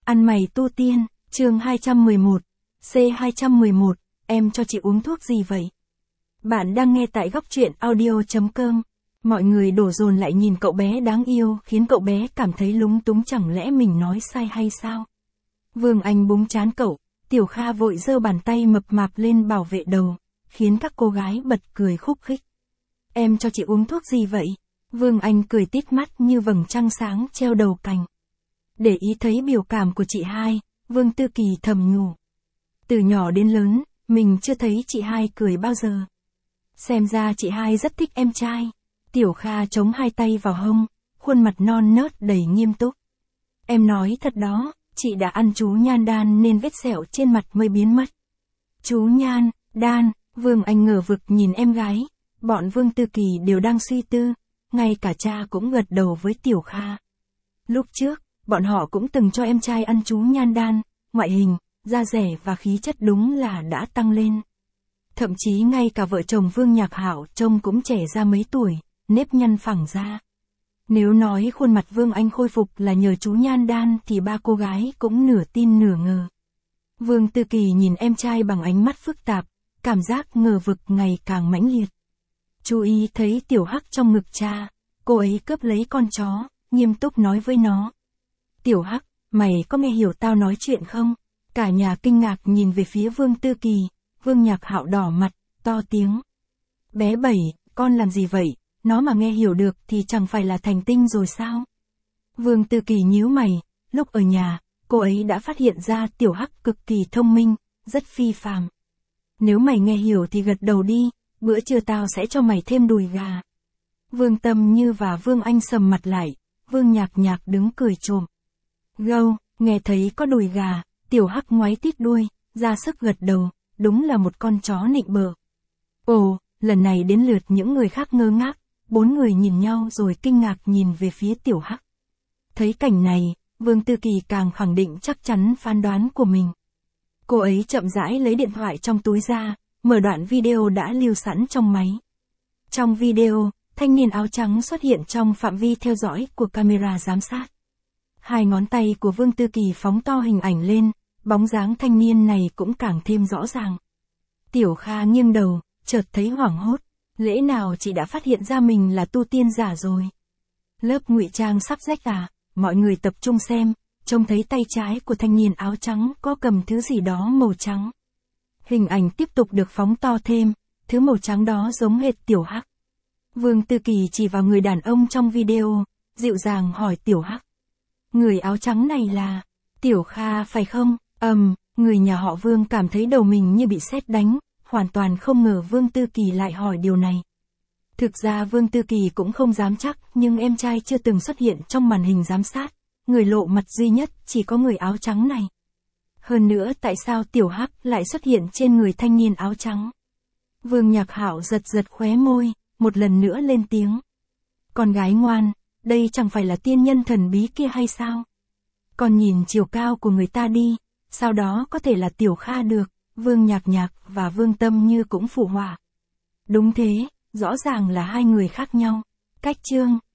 Ăn mày tu tiên, chương 211, C211, em cho chị uống thuốc gì vậy? Bạn đang nghe tại góc truyện audio.com. Mọi người đổ dồn lại nhìn cậu bé đáng yêu, khiến cậu bé cảm thấy lúng túng, chẳng lẽ mình nói sai hay sao? Vương Anh búng trán cậu, Tiểu Kha vội giơ bàn tay mập mạp lên bảo vệ đầu, khiến các cô gái bật cười khúc khích. Em cho chị uống thuốc gì vậy? Vương Anh cười tít mắt như vầng trăng sáng treo đầu cành. Để ý thấy biểu cảm của chị hai, Vương Tư Kỳ thầm nhủ. Từ nhỏ đến lớn, mình chưa thấy chị hai cười bao giờ. Xem ra chị hai rất thích em trai. Tiểu Kha chống hai tay vào hông, khuôn mặt non nớt đầy nghiêm túc. Em nói thật đó, chị đã ăn chú nhan đan nên vết sẹo trên mặt mới biến mất. Chú nhan, đan, Vương Anh ngờ vực nhìn em gái. Bọn Vương Tư Kỳ đều đang suy tư, ngay cả cha cũng gật đầu với Tiểu Kha. Lúc trước, bọn họ cũng từng cho em trai ăn chú nhan đan, ngoại hình, da dẻ và khí chất đúng là đã tăng lên. Thậm chí ngay cả vợ chồng Vương Nhạc Hảo trông cũng trẻ ra mấy tuổi, nếp nhăn phẳng ra. Nếu nói khuôn mặt Vương Anh khôi phục là nhờ chú nhan đan thì ba cô gái cũng nửa tin nửa ngờ. Vương Tư Kỳ nhìn em trai bằng ánh mắt phức tạp, cảm giác ngờ vực ngày càng mãnh liệt. Chú ý thấy Tiểu Hắc trong ngực cha, cô ấy cướp lấy con chó, nghiêm túc nói với nó. Tiểu Hắc, mày có nghe hiểu tao nói chuyện không? Cả nhà kinh ngạc nhìn về phía Vương Tư Kỳ, Vương Nhạc Hạo đỏ mặt, to tiếng. Bé Bảy, con làm gì vậy? Nó mà nghe hiểu được thì chẳng phải là thành tinh rồi sao? Vương Tư Kỳ nhíu mày, lúc ở nhà, cô ấy đã phát hiện ra Tiểu Hắc cực kỳ thông minh, rất phi phàm. Nếu mày nghe hiểu thì gật đầu đi, bữa trưa tao sẽ cho mày thêm đùi gà. Vương Tâm Như và Vương Anh sầm mặt lại, Vương Nhạc Nhạc đứng cười trộm. Gâu, nghe thấy có đùi gà, Tiểu Hắc ngoáy tít đuôi, ra sức gật đầu, đúng là một con chó nịnh bợ. Ồ, lần này đến lượt những người khác ngơ ngác, bốn người nhìn nhau rồi kinh ngạc nhìn về phía Tiểu Hắc. Thấy cảnh này, Vương Tư Kỳ càng khẳng định chắc chắn phán đoán của mình. Cô ấy chậm rãi lấy điện thoại trong túi ra, mở đoạn video đã lưu sẵn trong máy. Trong video, thanh niên áo trắng xuất hiện trong phạm vi theo dõi của camera giám sát. Hai ngón tay của Vương Tư Kỳ phóng to hình ảnh lên, bóng dáng thanh niên này cũng càng thêm rõ ràng. Tiểu Kha nghiêng đầu, chợt thấy hoảng hốt, lẽ nào chị đã phát hiện ra mình là tu tiên giả rồi? Lớp ngụy trang sắp rách à? Mọi người tập trung xem, trông thấy tay trái của thanh niên áo trắng có cầm thứ gì đó màu trắng. Hình ảnh tiếp tục được phóng to thêm, thứ màu trắng đó giống hệt Tiểu Hắc. Vương Tư Kỳ chỉ vào người đàn ông trong video, dịu dàng hỏi Tiểu Hắc. Người áo trắng này là Tiểu Kha phải không? Người nhà họ Vương cảm thấy đầu mình như bị sét đánh, hoàn toàn không ngờ Vương Tư Kỳ lại hỏi điều này. Thực ra Vương Tư Kỳ cũng không dám chắc, nhưng em trai chưa từng xuất hiện trong màn hình giám sát, người lộ mặt duy nhất chỉ có người áo trắng này. Hơn nữa tại sao Tiểu Hắc lại xuất hiện trên người thanh niên áo trắng? Vương Nhạc Hạo giật giật khóe môi, một lần nữa lên tiếng. Con gái ngoan, đây chẳng phải là tiên nhân thần bí kia hay sao? Con nhìn chiều cao của người ta đi, sau đó có thể là Tiểu Kha được, Vương Nhạc Nhạc và Vương Tâm Như cũng phụ họa. Đúng thế, rõ ràng là hai người khác nhau. Cách chương.